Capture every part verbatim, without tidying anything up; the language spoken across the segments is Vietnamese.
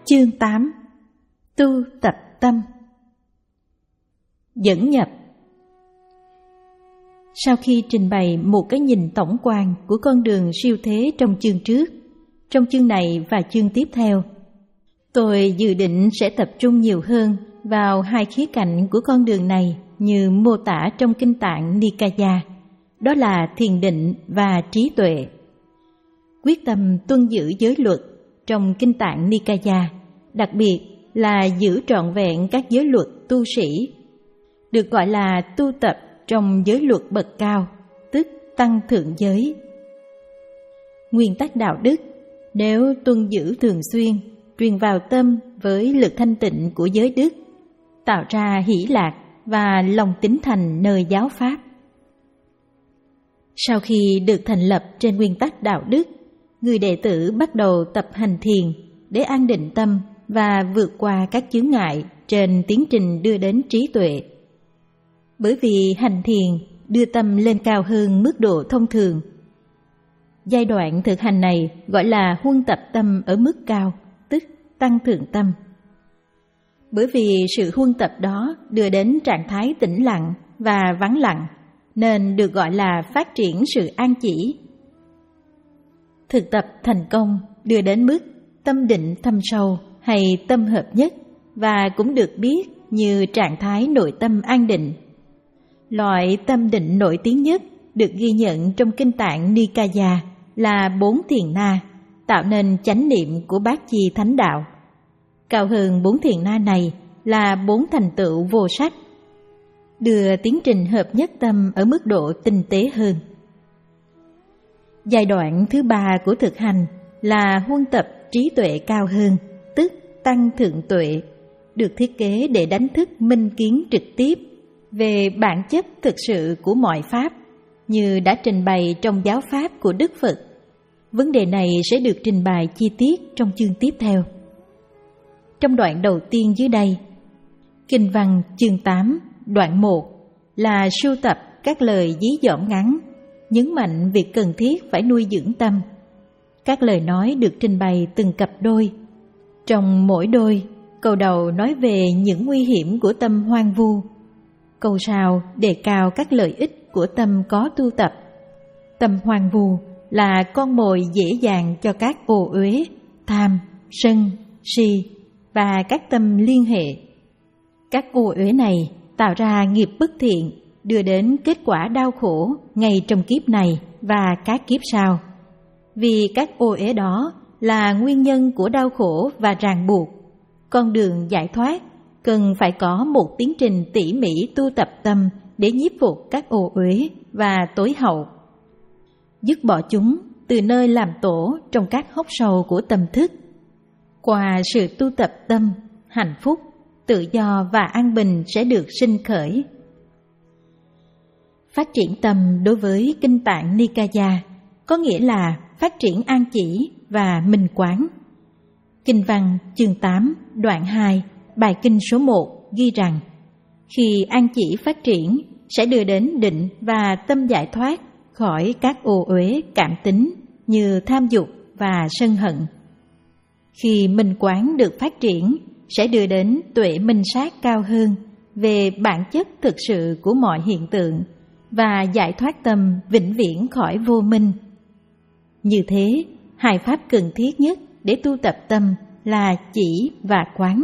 Chương tám. Tu tập tâm. Dẫn nhập. Sau khi trình bày một cái nhìn tổng quan của con đường siêu thế trong chương trước, trong chương này và chương tiếp theo, tôi dự định sẽ tập trung nhiều hơn vào hai khía cạnh của con đường này như mô tả trong Kinh Tạng Nikaya, đó là thiền định và trí tuệ. Quyết tâm tuân giữ giới luật trong Kinh Tạng Nikaya, đặc biệt là giữ trọn vẹn các giới luật tu sĩ, được gọi là tu tập trong giới luật bậc cao, tức tăng thượng giới. Nguyên tắc đạo đức, nếu tuân giữ thường xuyên, truyền vào tâm với lực thanh tịnh của giới đức, tạo ra hỷ lạc và lòng tín thành nơi giáo pháp. Sau khi được thành lập trên nguyên tắc đạo đức, người đệ tử bắt đầu tập hành thiền để an định tâm và vượt qua các chướng ngại trên tiến trình đưa đến trí tuệ. Bởi vì hành thiền đưa tâm lên cao hơn mức độ thông thường. Giai đoạn thực hành này gọi là huân tập tâm ở mức cao, tức tăng thượng tâm. Bởi vì sự huân tập đó đưa đến trạng thái tĩnh lặng và vắng lặng, nên được gọi là phát triển sự an chỉ. Thực tập thành công đưa đến mức tâm định thâm sâu hay tâm hợp nhất, và cũng được biết như trạng thái nội tâm an định. Loại tâm định nổi tiếng nhất được ghi nhận trong Kinh Tạng Nikaya là bốn thiền na, tạo nên chánh niệm của bát chi thánh đạo. Cao hơn bốn thiền na này là bốn thành tựu vô sắc, đưa tiến trình hợp nhất tâm ở mức độ tinh tế hơn. Giai đoạn thứ ba của thực hành là huân tập trí tuệ cao hơn, tức tăng thượng tuệ, được thiết kế để đánh thức minh kiến trực tiếp về bản chất thực sự của mọi pháp, như đã trình bày trong giáo pháp của Đức Phật. Vấn đề này sẽ được trình bày chi tiết trong chương tiếp theo. Trong đoạn đầu tiên dưới đây, Kinh văn chương tám, đoạn một là sưu tập các lời dí dỏm ngắn, nhấn mạnh việc cần thiết phải nuôi dưỡng tâm. Các lời nói được trình bày từng cặp đôi. Trong mỗi đôi, câu đầu nói về những nguy hiểm của tâm hoang vu. Câu sau đề cao các lợi ích của tâm có tu tập. Tâm hoang vu là con mồi dễ dàng cho các ô uế, tham, sân, si và các tâm liên hệ. Các ô uế này tạo ra nghiệp bất thiện, đưa đến kết quả đau khổ ngay trong kiếp này và các kiếp sau. Vì các ô uế đó là nguyên nhân của đau khổ và ràng buộc, con đường giải thoát cần phải có một tiến trình tỉ mỉ tu tập tâm để nhiếp phục các ô uế và tối hậu, dứt bỏ chúng từ nơi làm tổ trong các hốc sâu của tâm thức. Qua sự tu tập tâm, hạnh phúc, tự do và an bình sẽ được sinh khởi. Phát triển tâm đối với Kinh Tạng Nikaya có nghĩa là phát triển an chỉ và minh quán. Kinh văn chương tám, đoạn hai, bài kinh số một ghi rằng khi an chỉ phát triển sẽ đưa đến định và tâm giải thoát khỏi các ô uế cảm tính như tham dục và sân hận. Khi minh quán được phát triển sẽ đưa đến tuệ minh sát cao hơn về bản chất thực sự của mọi hiện tượng và giải thoát tâm vĩnh viễn khỏi vô minh. Như thế, hai pháp cần thiết nhất để tu tập tâm là chỉ và quán.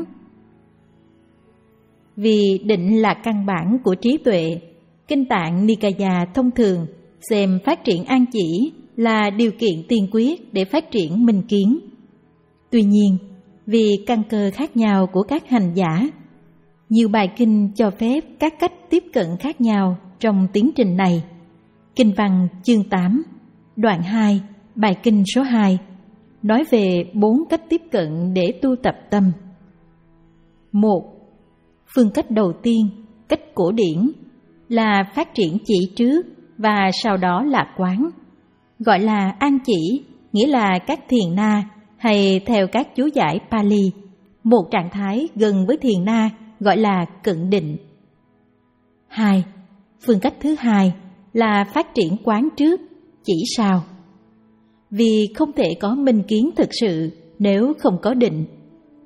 Vì định là căn bản của trí tuệ, Kinh Tạng Nikaya thông thường xem phát triển an chỉ là điều kiện tiên quyết để phát triển minh kiến. Tuy nhiên, vì căn cơ khác nhau của các hành giả, nhiều bài kinh cho phép các cách tiếp cận khác nhau trong tiến trình này. Kinh văn chương tám, đoạn hai, bài kinh số hai nói về bốn cách tiếp cận để tu tập tâm. Một, phương cách đầu tiên, cách cổ điển, là phát triển chỉ trước và sau đó là quán. Gọi là an chỉ, nghĩa là các thiền na, hay theo các chú giải Pali, một trạng thái gần với thiền na gọi là cận định. Hai, phương cách thứ hai là phát triển quán trước, chỉ sau. Vì không thể có minh kiến thực sự nếu không có định.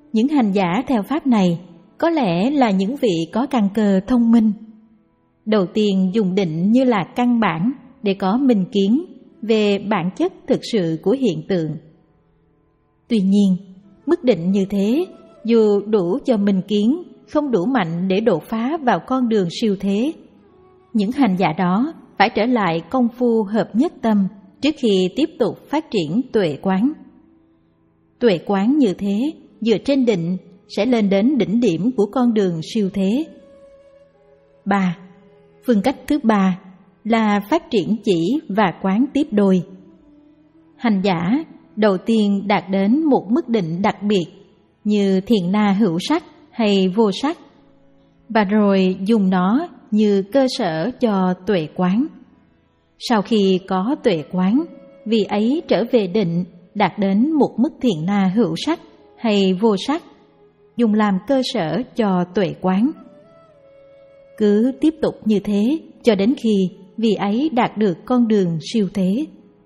những hành giả theo pháp này có lẽ là những vị có căn cơ thông minh. Đầu tiên dùng định như là căn bản để có minh kiến về bản chất thực sự của hiện tượng. Tuy nhiên, mức định như thế dù đủ cho minh kiến, không đủ mạnh để đột phá vào con đường siêu thế. Những hành giả đó phải trở lại công phu hợp nhất tâm trước khi tiếp tục phát triển tuệ quán. Tuệ quán như thế, dựa trên định sẽ lên đến đỉnh điểm của con đường siêu thế. ba. Phương cách thứ ba là phát triển chỉ và quán tiếp đôi. Hành giả đầu tiên đạt đến một mức định đặc biệt như thiền na hữu sắc hay vô sắc, và rồi dùng nó như cơ sở cho tuệ quán. Sau khi có tuệ quán, vị ấy trở về định đạt đến một mức thiền na hữu sắc hay vô sắc, dùng làm cơ sở cho tuệ quán. Cứ tiếp tục như thế cho đến khi vị ấy đạt được con đường siêu thế.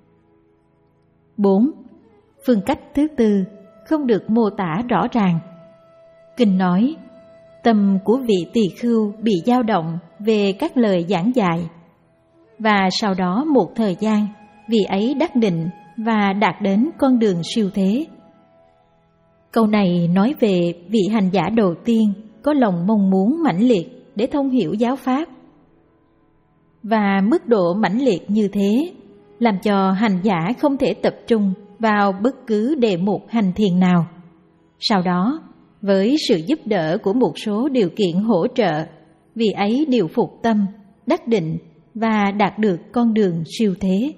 bốn. Phương cách thứ tư không được mô tả rõ ràng. Kinh nói, tâm của vị tỳ khưu bị dao động về các lời giảng dạy, và sau đó một thời gian, vị ấy đắc định và đạt đến con đường siêu thế. Câu này nói về vị hành giả đầu tiên có lòng mong muốn mãnh liệt để thông hiểu giáo pháp. Và mức độ mãnh liệt như thế làm cho hành giả không thể tập trung vào bất cứ đề mục hành thiền nào. Sau đó, với sự giúp đỡ của một số điều kiện hỗ trợ, vị ấy điều phục tâm, đắc định và đạt được con đường siêu thế.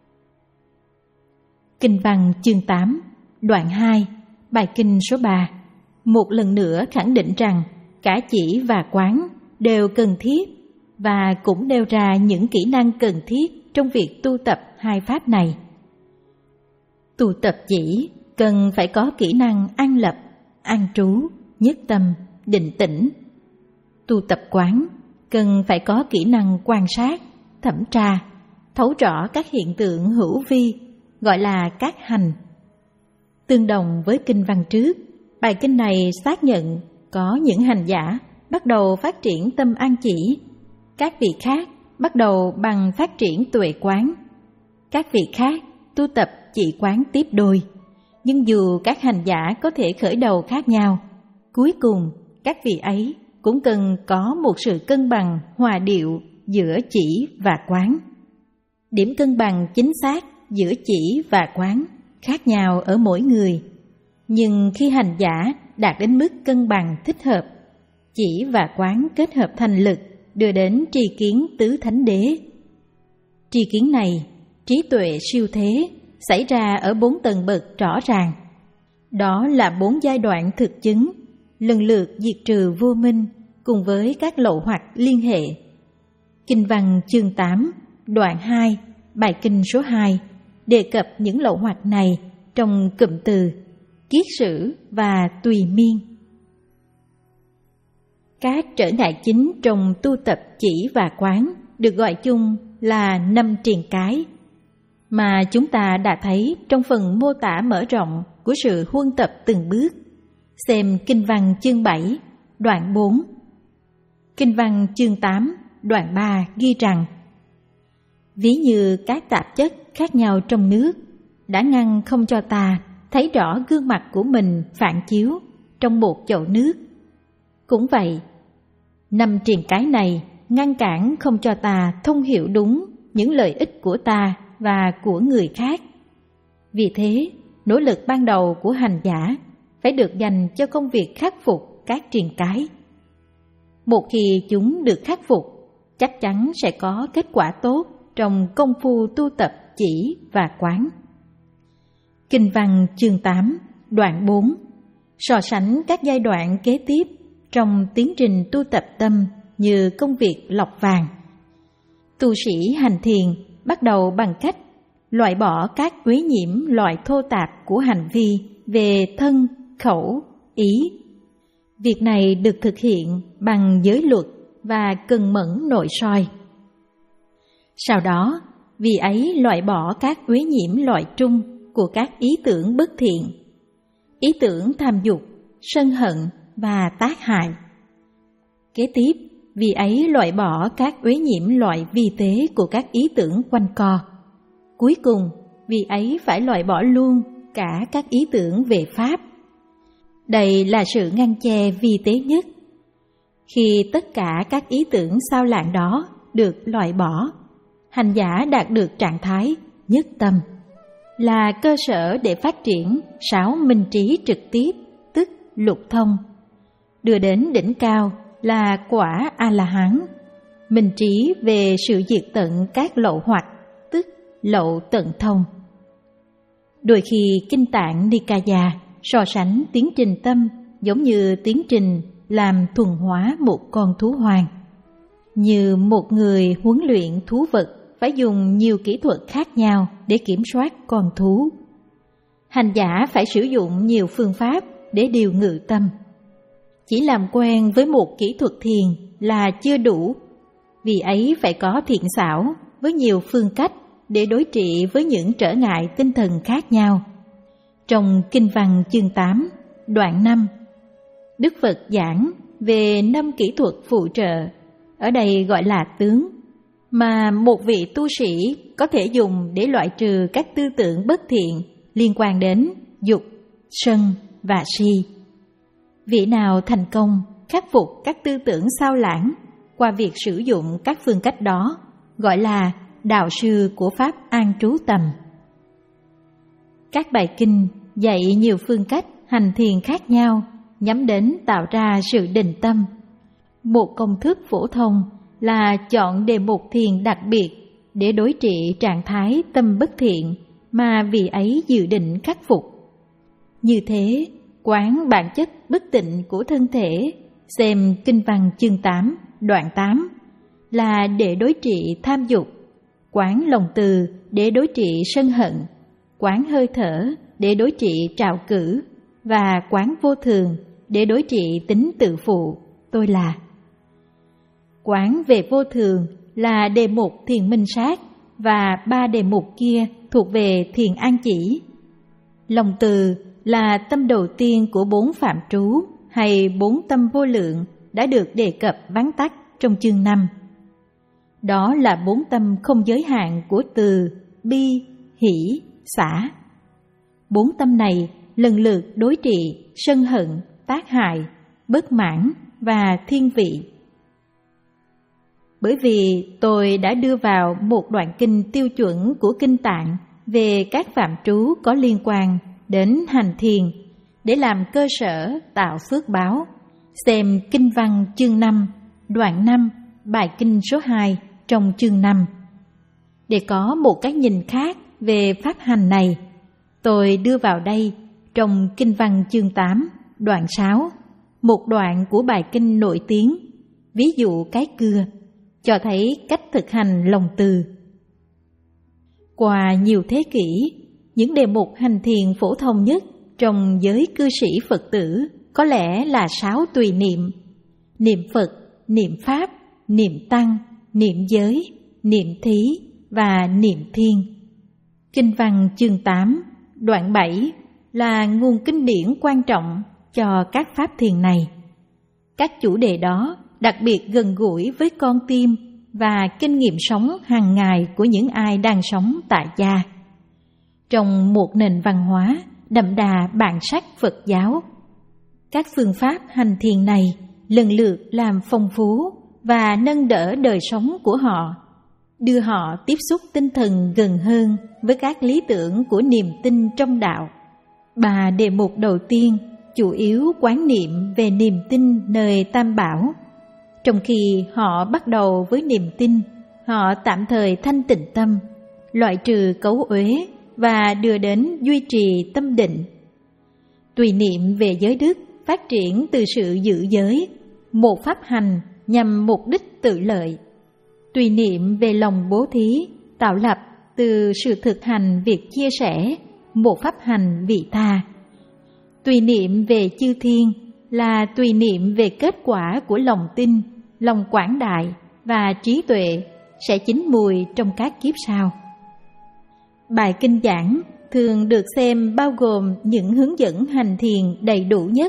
Kinh văn chương tám, đoạn hai, bài kinh số ba, một lần nữa khẳng định rằng cả chỉ và quán đều cần thiết, và cũng nêu ra những kỹ năng cần thiết trong việc tu tập hai pháp này. Tu tập chỉ cần phải có kỹ năng an lập, an trú, nhất tâm, định tĩnh. Tu tập quán cần phải có kỹ năng quan sát, thẩm tra, thấu rõ các hiện tượng hữu vi, gọi là các hành. Tương đồng với kinh văn trước, bài kinh này xác nhận có những hành giả bắt đầu phát triển tâm an chỉ, các vị khác bắt đầu bằng phát triển tuệ quán, các vị khác tu tập chỉ quán tiếp đôi. Nhưng dù các hành giả có thể khởi đầu khác nhau, cuối cùng các vị ấy cũng cần có một sự cân bằng hòa điệu giữa chỉ và quán. Điểm cân bằng chính xác giữa chỉ và quán khác nhau ở mỗi người, nhưng khi hành giả đạt đến mức cân bằng thích hợp, chỉ và quán kết hợp thành lực đưa đến tri kiến tứ thánh đế. Tri kiến này, trí tuệ siêu thế, xảy ra ở bốn tầng bậc rõ ràng. Đó là bốn giai đoạn thực chứng, lần lượt diệt trừ vô minh cùng với các lậu hoặc liên hệ. Kinh văn chương tám, đoạn hai, bài kinh số hai đề cập những lậu hoặc này trong cụm từ kiết sử và tùy miên. Các trở ngại chính trong tu tập chỉ và quán được gọi chung là năm triền cái, mà chúng ta đã thấy trong phần mô tả mở rộng của sự huân tập từng bước. Xem kinh văn chương bảy, đoạn bốn. Kinh văn chương tám, đoạn ba ghi rằng: ví như các tạp chất khác nhau trong nước đã ngăn không cho ta thấy rõ gương mặt của mình phản chiếu trong một chậu nước. Cũng vậy, năm triền cái này ngăn cản không cho ta thông hiểu đúng những lợi ích của ta và của người khác. Vì thế, nỗ lực ban đầu của hành giả phải được dành cho công việc khắc phục các triền cái. Một khi chúng được khắc phục, chắc chắn sẽ có kết quả tốt trong công phu tu tập chỉ và quán. Kinh văn chương tám, đoạn bốn so sánh các giai đoạn kế tiếp trong tiến trình tu tập tâm như công việc lọc vàng. Tu sĩ hành thiền bắt đầu bằng cách loại bỏ các uế nhiễm loại thô tạp của hành vi về thân, khẩu, ý. Việc này được thực hiện bằng giới luật và cần mẫn nội soi. Sau đó, vì ấy loại bỏ các uế nhiễm loại trung của các ý tưởng bất thiện. Ý tưởng tham dục, sân hận và tác hại. Kế tiếp, vị ấy loại bỏ các uế nhiễm loại vi tế của các ý tưởng quanh co. Cuối cùng, vị ấy phải loại bỏ luôn cả các ý tưởng về Pháp. Đây là sự ngăn che vi tế nhất. Khi tất cả các ý tưởng xao lãng đó được loại bỏ, hành giả đạt được trạng thái nhất tâm, là cơ sở để phát triển sáu minh trí trực tiếp, tức lục thông, đưa đến đỉnh cao là quả A-la-hán, minh trí về sự diệt tận các lậu hoặc, tức lậu tận thông. Đôi khi Kinh Tạng Nikaya so sánh tiến trình tâm giống như tiến trình làm thuần hóa một con thú hoang. Như một người huấn luyện thú vật phải dùng nhiều kỹ thuật khác nhau để kiểm soát con thú. Hành giả phải sử dụng nhiều phương pháp để điều ngự tâm. Chỉ làm quen với một kỹ thuật thiền là chưa đủ, vì ấy phải có thiện xảo với nhiều phương cách để đối trị với những trở ngại tinh thần khác nhau. Trong Kinh Văn chương tám, đoạn năm, Đức Phật giảng về năm kỹ thuật phụ trợ, ở đây gọi là tướng, mà một vị tu sĩ có thể dùng để loại trừ các tư tưởng bất thiện liên quan đến dục, sân và si. Vị nào thành công khắc phục các tư tưởng xao lãng qua việc sử dụng các phương cách đó gọi là đạo sư của Pháp An Trú Tầm. Các bài kinh dạy nhiều phương cách hành thiền khác nhau nhắm đến tạo ra sự định tâm. Một công thức phổ thông là chọn đề mục thiền đặc biệt để đối trị trạng thái tâm bất thiện mà vị ấy dự định khắc phục. Như thế, quán bản chất bất tịnh của thân thể, xem Kinh Văn chương tám, đoạn tám, là để đối trị tham dục, quán lòng từ để đối trị sân hận, quán hơi thở để đối trị trạo cử, và quán vô thường để đối trị tính tự phụ, tôi là. Quán về vô thường là đề mục thiền minh sát, và ba đề mục kia thuộc về thiền an chỉ. Lòng từ là tâm đầu tiên của bốn phạm trú hay bốn tâm vô lượng đã được đề cập vắn tắt trong chương năm. Đó là bốn tâm không giới hạn của từ, bi, hỷ, xả. Bốn tâm này lần lượt đối trị sân hận, tác hại, bất mãn và thiên vị. Bởi vì tôi đã đưa vào một đoạn kinh tiêu chuẩn của Kinh Tạng về các phạm trú có liên quan đến hành thiền để làm cơ sở tạo phước báo, xem Kinh Văn chương năm, đoạn năm, bài kinh số hai trong chương năm. Để có một cái nhìn khác về pháp hành này, tôi đưa vào đây trong Kinh Văn chương tám, đoạn sáu, một đoạn của bài kinh nổi tiếng, ví dụ cái cưa, cho thấy cách thực hành lòng từ. Qua nhiều thế kỷ, những đề mục hành thiền phổ thông nhất trong giới cư sĩ Phật tử có lẽ là sáu tùy niệm: niệm Phật, niệm Pháp, niệm Tăng, niệm giới, niệm thí và niệm thiên. Kinh Văn chương tám, đoạn bảy là nguồn kinh điển quan trọng cho các pháp thiền này. Các chủ đề đó đặc biệt gần gũi với con tim và kinh nghiệm sống hàng ngày của những ai đang sống tại gia. Trong một nền văn hóa đậm đà bản sắc Phật giáo, các phương pháp hành thiền này lần lượt làm phong phú và nâng đỡ đời sống của họ, đưa họ tiếp xúc tinh thần gần hơn với các lý tưởng của niềm tin trong đạo. Ba đề mục đầu tiên chủ yếu quán niệm về niềm tin nơi Tam Bảo. Trong khi họ bắt đầu với niềm tin, họ tạm thời thanh tịnh tâm, loại trừ cấu uế và đưa đến duy trì tâm định. Tùy niệm về giới đức phát triển từ sự giữ giới, một pháp hành nhằm mục đích tự lợi. Tùy niệm về lòng bố thí tạo lập từ sự thực hành việc chia sẻ, một pháp hành vị tha. Tùy niệm về chư thiên là tùy niệm về kết quả của lòng tin, lòng quảng đại và trí tuệ sẽ chín mùi trong các kiếp sau. Bài kinh giảng thường được xem bao gồm những hướng dẫn hành thiền đầy đủ nhất,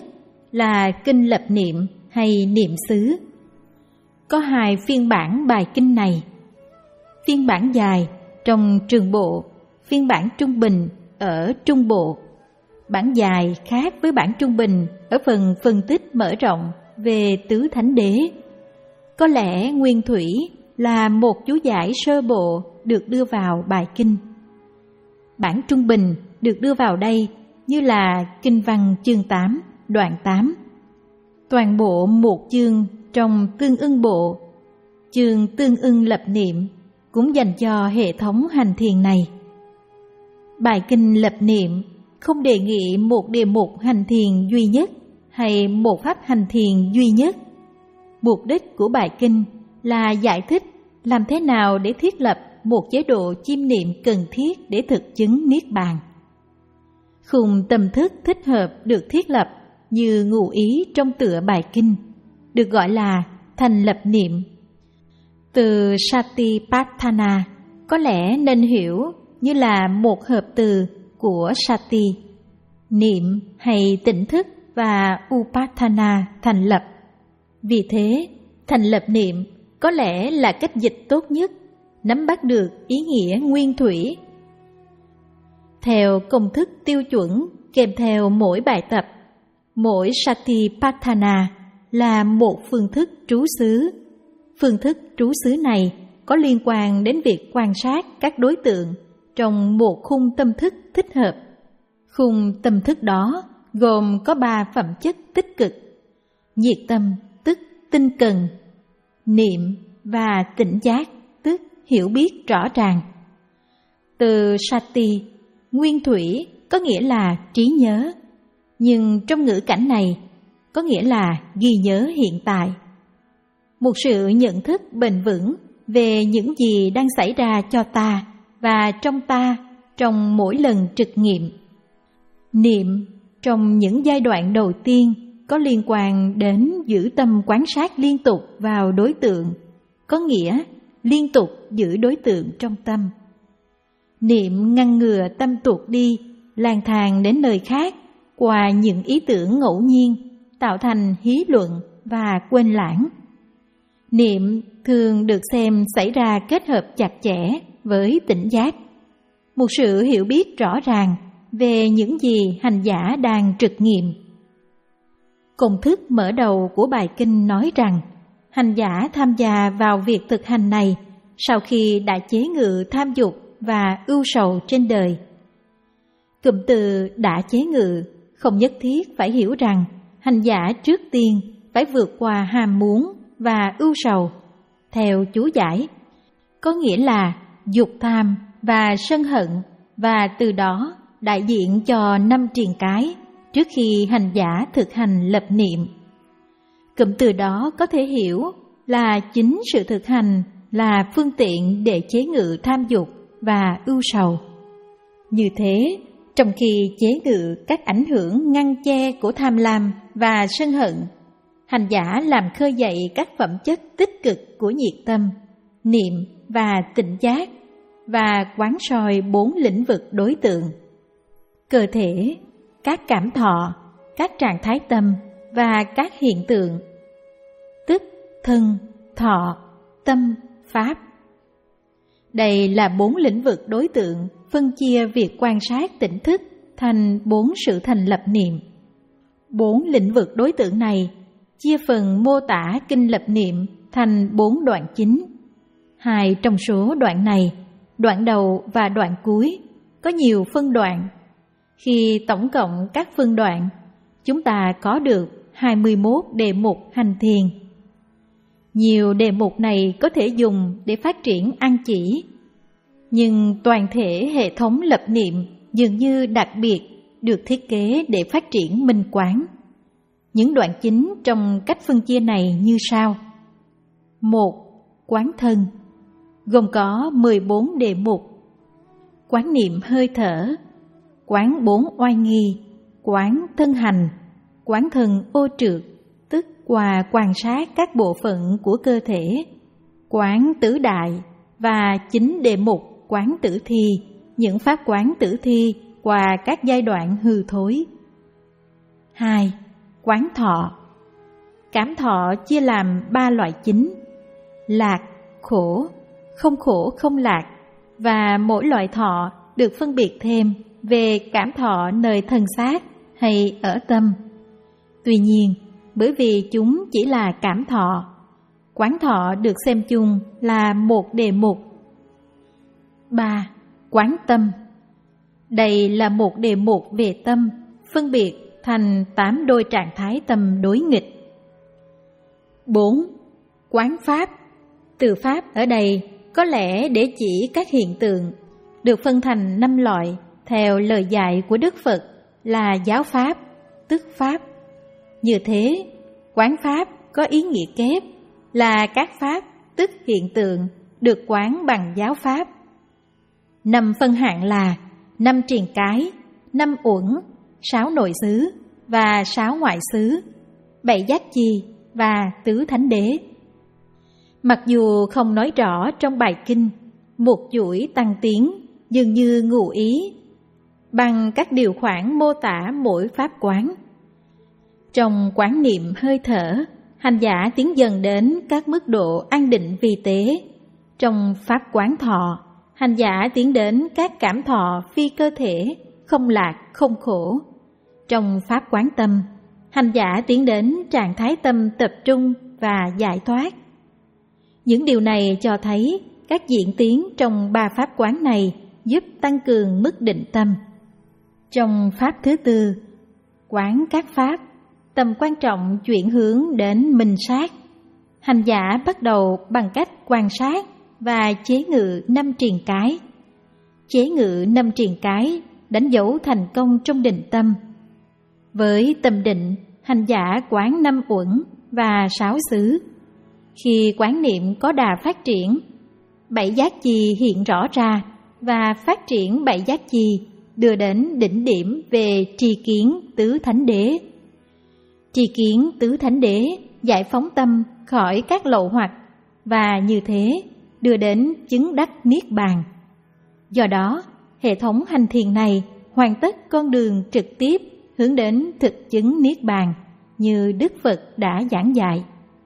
là kinh lập niệm hay niệm xứ. Có hai phiên bản bài kinh này. Phiên bản dài trong trường bộ, phiên bản trung bình ở trung bộ. Bản dài khác với bản trung bình ở phần phân tích mở rộng về tứ thánh đế. Có lẽ nguyên thủy là một chú giải sơ bộ được đưa vào bài kinh. Bản trung bình được đưa vào đây như là kinh văn chương tám, đoạn tám. Toàn bộ một chương trong tương ưng bộ, chương tương ưng lập niệm cũng dành cho hệ thống hành thiền này. Bài kinh lập niệm không đề nghị một đề mục hành thiền duy nhất hay một pháp hành thiền duy nhất. Mục đích của bài kinh là giải thích làm thế nào để thiết lập một chế độ chiêm niệm cần thiết để thực chứng niết bàn. Khung tâm thức thích hợp được thiết lập như ngụ ý trong tựa bài kinh, được gọi là thành lập niệm. Từ Satipatthana có lẽ nên hiểu như là một hợp từ của Sati, niệm hay tỉnh thức, và Upatthana, thành lập. Vì thế, thành lập niệm có lẽ là cách dịch tốt nhất, nắm bắt được ý nghĩa nguyên thủy. Theo công thức tiêu chuẩn kèm theo mỗi bài tập, mỗi Satipatthana là một phương thức trú xứ. Phương thức trú xứ này có liên quan đến việc quan sát các đối tượng trong một khung tâm thức thích hợp. Khung tâm thức đó gồm có ba phẩm chất tích cực: nhiệt tâm tức tinh cần, niệm và tỉnh giác tức hiểu biết rõ ràng. Từ Sati, nguyên thủy có nghĩa là trí nhớ, nhưng trong ngữ cảnh này có nghĩa là ghi nhớ hiện tại. Một sự nhận thức bền vững về những gì đang xảy ra cho ta và trong ta trong mỗi lần trực nghiệm. Niệm trong những giai đoạn đầu tiên có liên quan đến giữ tâm quan sát liên tục vào đối tượng, có nghĩa liên tục giữ đối tượng trong tâm. Niệm ngăn ngừa tâm tuột đi, lang thang đến nơi khác qua những ý tưởng ngẫu nhiên, tạo thành hí luận và quên lãng. Niệm thường được xem xảy ra kết hợp chặt chẽ với tỉnh giác, một sự hiểu biết rõ ràng về những gì hành giả đang trực nghiệm. Công thức mở đầu của bài kinh nói rằng hành giả tham gia vào việc thực hành này sau khi đã chế ngự tham dục và ưu sầu trên đời. Cụm từ đã chế ngự không nhất thiết phải hiểu rằng hành giả trước tiên phải vượt qua ham muốn và ưu sầu. Theo chú giải, có nghĩa là dục tham và sân hận, và từ đó đại diện cho năm triền cái trước khi hành giả thực hành lập niệm. Cụm từ đó có thể hiểu là chính sự thực hành là phương tiện để chế ngự tham dục và ưu sầu. Như thế, trong khi chế ngự các ảnh hưởng ngăn che của tham lam và sân hận, hành giả làm khơi dậy các phẩm chất tích cực của nhiệt tâm, niệm và tỉnh giác, và quán soi bốn lĩnh vực đối tượng: cơ thể, các cảm thọ, các trạng thái tâm và các hiện tượng, tức thân, thọ, tâm, pháp. Đây là bốn lĩnh vực đối tượng phân chia việc quan sát tỉnh thức thành bốn sự thành lập niệm. Bốn lĩnh vực đối tượng này chia phần mô tả kinh lập niệm thành bốn đoạn chính. Hai trong số đoạn này, đoạn đầu và đoạn cuối, có nhiều phân đoạn. Khi tổng cộng các phân đoạn, chúng ta có được hai mươi mốt đề mục hành thiền. Nhiều đề mục này có thể dùng để phát triển ăn chỉ, nhưng toàn thể hệ thống lập niệm dường như đặc biệt được thiết kế để phát triển minh quán. Những đoạn chính trong cách phân chia này như sau. Một. Quán thân, gồm có mười bốn đề mục. Quán niệm hơi thở, quán bốn oai nghi, quán thân hành, quán thân ô trượt, tức qua quan sát các bộ phận của cơ thể, quán tử đại, và chính đề mục quán tử thi, những pháp quán tử thi qua các giai đoạn hư thối. Hai. quán thọ. Cảm thọ chia làm ba loại chính: lạc, khổ, không khổ không lạc, và mỗi loại thọ được phân biệt thêm về cảm thọ nơi thân xác hay ở tâm. Tuy nhiên, bởi vì chúng chỉ là cảm thọ, quán thọ được xem chung là một đề mục. ba. Quán tâm. Đây là một đề mục về tâm, phân biệt thành tám đôi trạng thái tâm đối nghịch. bốn. Quán pháp. Từ pháp ở đây có lẽ để chỉ các hiện tượng, được phân thành năm loại theo lời dạy của Đức Phật là giáo pháp, tức pháp. Như thế, quán pháp có ý nghĩa kép là các pháp, tức hiện tượng, được quán bằng giáo pháp. Năm phân hạng là năm triền cái, năm uẩn, sáu nội xứ và sáu ngoại xứ, bảy giác chi và tứ thánh đế. Mặc dù không nói rõ trong bài kinh, một chuỗi tăng tiến dường như ngụ ý bằng các điều khoản mô tả mỗi pháp quán. Trong quán niệm hơi thở, hành giả tiến dần đến các mức độ an định vi tế. Trong pháp quán thọ, hành giả tiến đến các cảm thọ phi cơ thể, không lạc, không khổ. Trong pháp quán tâm, hành giả tiến đến trạng thái tâm tập trung và giải thoát. Những điều này cho thấy các diễn tiến trong ba pháp quán này giúp tăng cường mức định tâm. Trong pháp thứ tư, quán các pháp, tầm quan trọng chuyển hướng đến minh sát. Hành giả bắt đầu bằng cách quan sát và chế ngự năm triền cái. Chế ngự năm triền cái đánh dấu thành công trong định tâm. Với tâm định, hành giả quán năm uẩn và sáu xứ. Khi quán niệm có đà phát triển, bảy giác chi hiện rõ ra và phát triển bảy giác chi đưa đến đỉnh điểm về tri kiến tứ thánh đế. Tri kiến tứ thánh đế giải phóng tâm khỏi các lậu hoặc và như thế đưa đến chứng đắc niết bàn. Do đó, hệ thống hành thiền này hoàn tất con đường trực tiếp hướng đến thực chứng niết bàn như Đức Phật đã giảng dạy.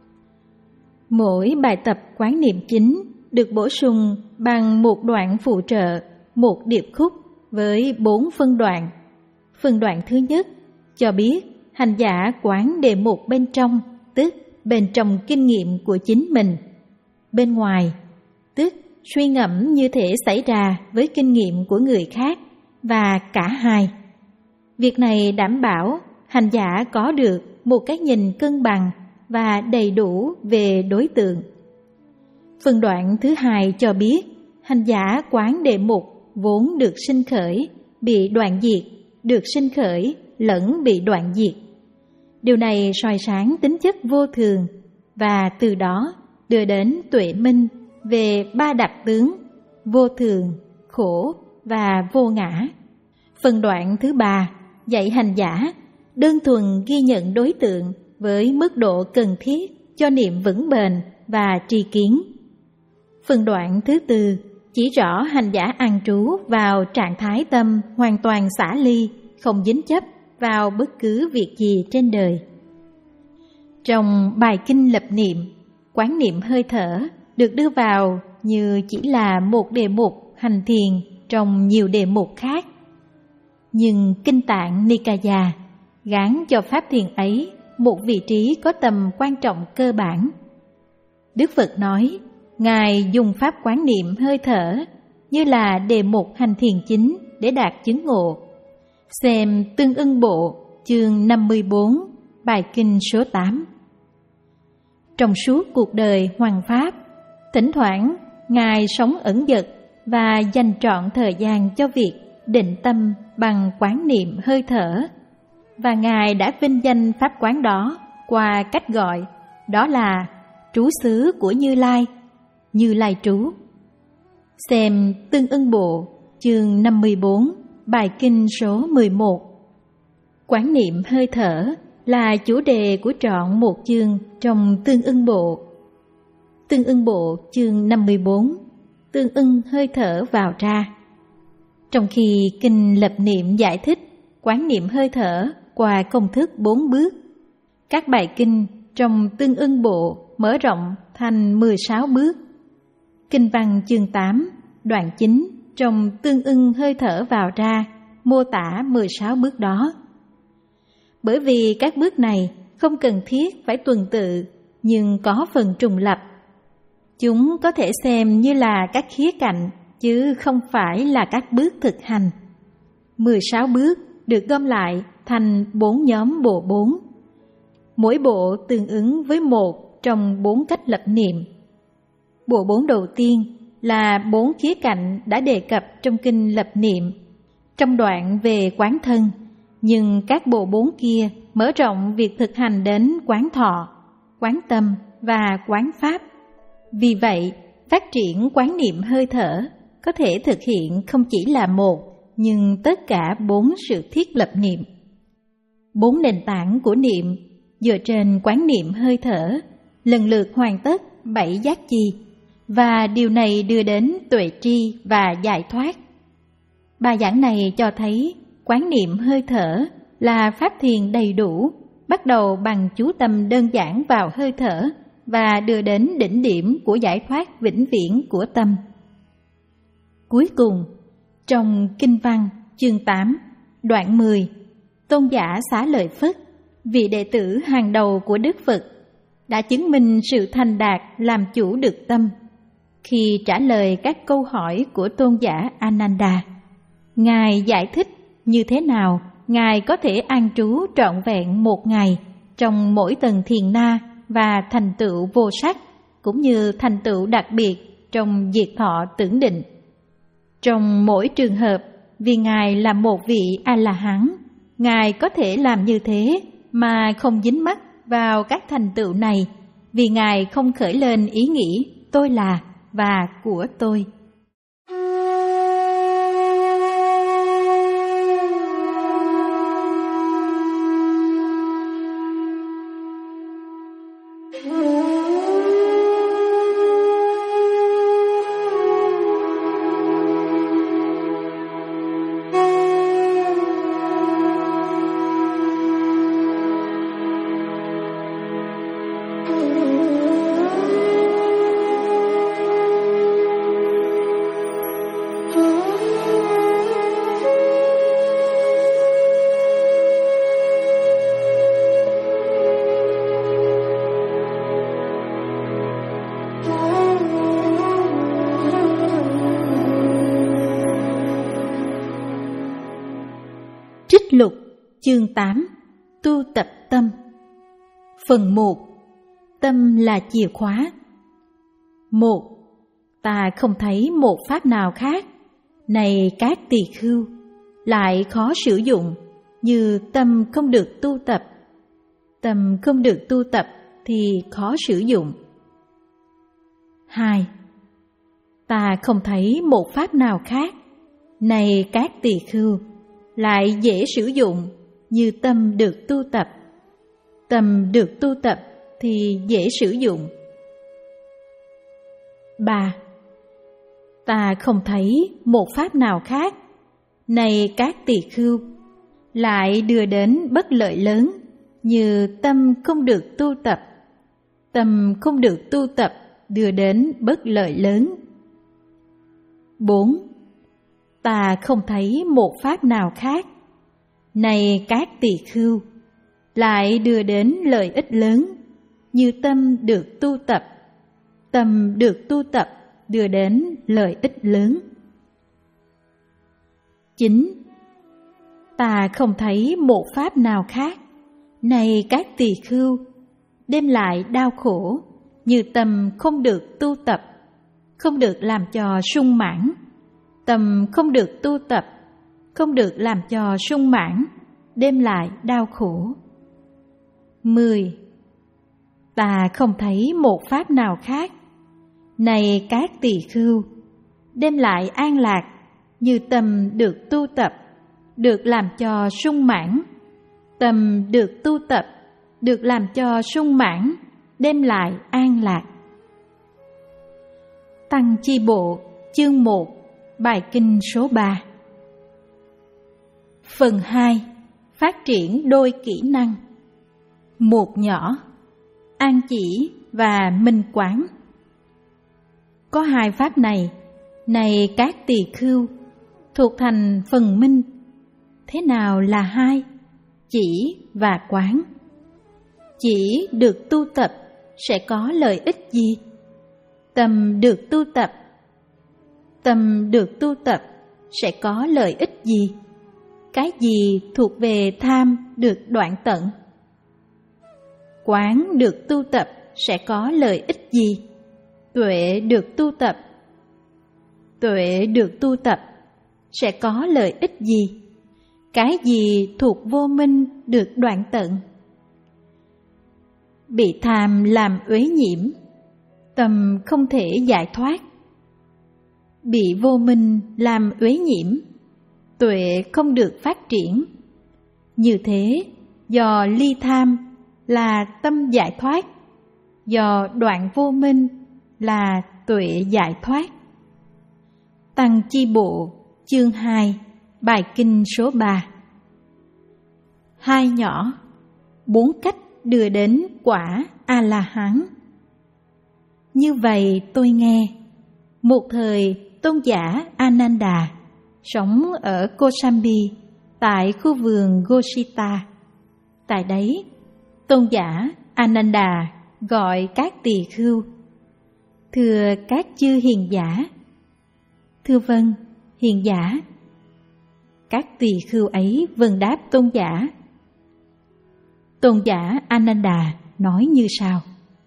Mỗi bài tập quán niệm chính được bổ sung bằng một đoạn phụ trợ, một điệp khúc với bốn phân đoạn. Phân đoạn thứ nhất cho biết hành giả quán đề mục bên trong, tức bên trong kinh nghiệm của chính mình. Bên ngoài, tức suy ngẫm như thể xảy ra với kinh nghiệm của người khác và cả hai. Việc này đảm bảo hành giả có được một cái nhìn cân bằng và đầy đủ về đối tượng. Phân đoạn thứ hai cho biết hành giả quán đề mục vốn được sinh khởi, bị đoạn diệt, được sinh khởi lẫn bị đoạn diệt. Điều này soi sáng tính chất vô thường và từ đó đưa đến tuệ minh về ba đặc tướng vô thường, khổ và vô ngã. Phân đoạn thứ ba dạy hành giả đơn thuần ghi nhận đối tượng với mức độ cần thiết cho niệm vững bền và tri kiến. Phân đoạn thứ tư chỉ rõ hành giả an trú vào trạng thái tâm hoàn toàn xả ly, không dính chấp vào bất cứ việc gì trên đời. Trong bài kinh lập niệm, quán niệm hơi thở được đưa vào như chỉ là một đề mục hành thiền trong nhiều đề mục khác. Nhưng Kinh Tạng Nikaya gán cho pháp thiền ấy một vị trí có tầm quan trọng cơ bản. Đức Phật nói, Ngài dùng pháp quán niệm hơi thở như là đề mục hành thiền chính để đạt chứng ngộ. Xem Tương ưng bộ chương năm mươi bốn, bài kinh số tám. Trong suốt cuộc đời hoằng pháp, thỉnh thoảng Ngài sống ẩn dật và dành trọn thời gian cho việc định tâm bằng quán niệm hơi thở. Và Ngài đã vinh danh pháp quán đó qua cách gọi, đó là trú xứ của Như Lai, Như Lai trú. Xem Tương ưng bộ chương năm mươi bốn, bài kinh số mười một. Quán niệm hơi thở là chủ đề của trọn một chương trong Tương ưng bộ. Tương ưng bộ chương năm mươi bốn, tương ưng hơi thở vào ra. Trong khi kinh lập niệm giải thích quán niệm hơi thở qua công thức bốn bước, các bài kinh trong tương ưng bộ mở rộng thành mười sáu bước. Kinh văn chương tám, đoạn chín trong tương ưng hơi thở vào ra mô tả mười sáu bước đó. Bởi vì các bước này không cần thiết phải tuần tự nhưng có phần trùng lặp. Chúng có thể xem như là các khía cạnh chứ không phải là các bước thực hành. mười sáu bước được gom lại thành bốn nhóm bộ bốn. Mỗi bộ tương ứng với một trong bốn cách lập niệm. Bộ bốn đầu tiên là bốn khía cạnh đã đề cập trong kinh lập niệm, trong đoạn về quán thân, nhưng các bộ bốn kia mở rộng việc thực hành đến quán thọ, quán tâm và quán pháp. Vì vậy, phát triển quán niệm hơi thở có thể thực hiện không chỉ là một, nhưng tất cả bốn sự thiết lập niệm. Bốn nền tảng của niệm dựa trên quán niệm hơi thở, lần lượt hoàn tất bảy giác chi, và điều này đưa đến tuệ tri và giải thoát. Bài giảng này cho thấy quán niệm hơi thở là pháp thiền đầy đủ, bắt đầu bằng chú tâm đơn giản vào hơi thở và đưa đến đỉnh điểm của giải thoát vĩnh viễn của tâm. Cuối cùng, trong kinh văn chương tám, đoạn mười, Tôn giả Xá Lợi Phất, vị đệ tử hàng đầu của Đức Phật, đã chứng minh sự thành đạt làm chủ được tâm. Khi trả lời các câu hỏi của tôn giả Ananda, Ngài giải thích như thế nào Ngài có thể an trú trọn vẹn một ngày trong mỗi tầng thiền na và thành tựu vô sắc, cũng như thành tựu đặc biệt trong diệt thọ tưởng định. Trong mỗi trường hợp, vì Ngài là một vị A-la-hán, Ngài có thể làm như thế mà không dính mắc vào các thành tựu này, vì Ngài không khởi lên ý nghĩ tôi là và của tôi. Trích lục chương tám, tu tập tâm. Phần một, tâm là chìa khóa. Một, ta không thấy một pháp nào khác, này các tỳ khưu, lại khó sử dụng như tâm không được tu tập. Tâm không được tu tập thì khó sử dụng. Hai, ta không thấy một pháp nào khác, này các tỳ khưu, lại dễ sử dụng như tâm được tu tập. Tâm được tu tập thì dễ sử dụng. Ba, ta không thấy một pháp nào khác, này các tỳ khưu, lại đưa đến bất lợi lớn như tâm không được tu tập. Tâm không được tu tập đưa đến bất lợi lớn. Bốn, ta không thấy một pháp nào khác, này các tỳ khưu, lại đưa đến lợi ích lớn như tâm được tu tập. Tâm được tu tập đưa đến lợi ích lớn. Chín, ta không thấy một pháp nào khác, này các tỳ khưu, đem lại đau khổ như tâm không được tu tập, không được làm cho sung mãn. Tâm không được tu tập, không được làm cho sung mãn, đem lại đau khổ. Mười, ta không thấy một pháp nào khác, này các tỳ khưu, đem lại an lạc như tâm được tu tập, được làm cho sung mãn. Tâm được tu tập, được làm cho sung mãn, đem lại an lạc. Tăng chi bộ chương một, bài kinh số ba. Phần hai, phát triển đôi kỹ năng. Một nhỏ, an chỉ và minh quán. Có hai pháp này, này các tỳ khưu, thuộc thành phần minh. Thế nào là hai? Chỉ và quán. Chỉ được tu tập sẽ có lợi ích gì? Tâm được tu tập. Tâm được tu tập sẽ có lợi ích gì? Cái gì thuộc về tham được đoạn tận? Quán được tu tập sẽ có lợi ích gì? Tuệ được tu tập. Tuệ được tu tập sẽ có lợi ích gì? Cái gì thuộc vô minh được đoạn tận? Bị tham làm uế nhiễm, tâm không thể giải thoát. Bị vô minh làm uế nhiễm, tuệ không được phát triển. Như thế, do ly tham là tâm giải thoát, do đoạn vô minh là tuệ giải thoát. Tăng Chi Bộ, chương hai, bài kinh số ba. Hai nhỏ, bốn cách đưa đến quả A-la-hán. Như vậy tôi nghe, một thời tôn giả Ananda sống ở Kosambi tại khu vườn Gosita. Tại đấy, tôn giả Ananda gọi các tỳ khưu: Thưa các chư hiền giả. Thưa vâng, hiền giả. Các tỳ khưu ấy vâng đáp tôn giả. Tôn giả Ananda nói như sau: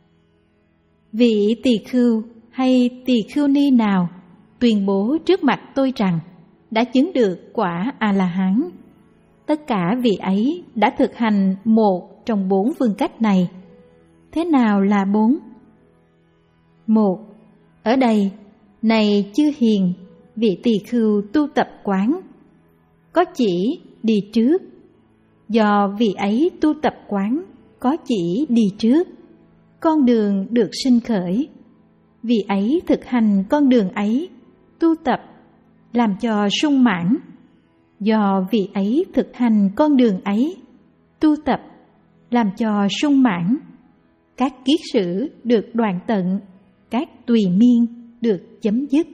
Vị tỳ khưu hay tỳ khưu ni nào tuyên bố trước mặt tôi rằng đã chứng được quả A-la-hán, tất cả vị ấy đã thực hành một trong bốn phương cách này. Thế nào là bốn? Một, ở đây, này chư hiền, vị tỳ khưu tu tập quán, có chỉ đi trước. Do vị ấy tu tập quán, có chỉ đi trước, con đường được sinh khởi. Vị ấy thực hành con đường ấy, tu tập, làm cho sung mãn. Do vị ấy thực hành con đường ấy, tu tập, làm cho sung mãn. Các kiết sử được đoạn tận, các tùy miên được chấm dứt.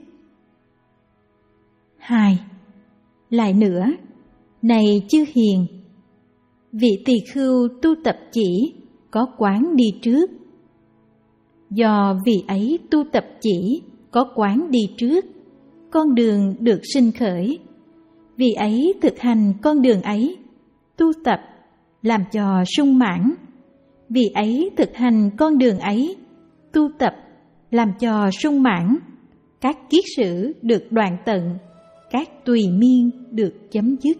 Hai, lại nữa, này chư hiền, vị tỳ khưu tu tập chỉ, có quán đi trước. Do vị ấy tu tập chỉ, có quán đi trước, con đường được sinh khởi. Vị ấy thực hành con đường ấy, tu tập, làm cho sung mãn. Vị ấy thực hành con đường ấy, tu tập, làm cho sung mãn. Các kiết sử được đoạn tận, các tùy miên được chấm dứt.